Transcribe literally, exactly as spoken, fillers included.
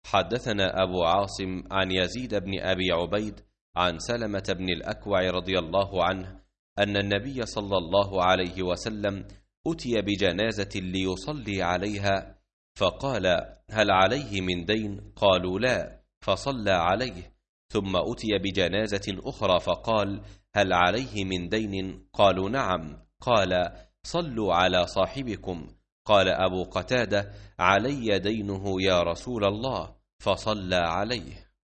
حدثنا أبو عاصم عن يزيد بن أبي عبيد عن سلمة بن الأكوع رضي الله عنه أن النبي صلى الله عليه وسلم أتي بجنازة ليصلي عليها، فقال: هل عليه من دين؟ قالوا: لا، فصلى عليه. ثم أتي بجنازة أخرى فقال: هل عليه من دين؟ قالوا: نعم. قال: صلوا على صاحبكم. قال أبو قتادة: علي دينه يا رسول الله، فصلى عليه.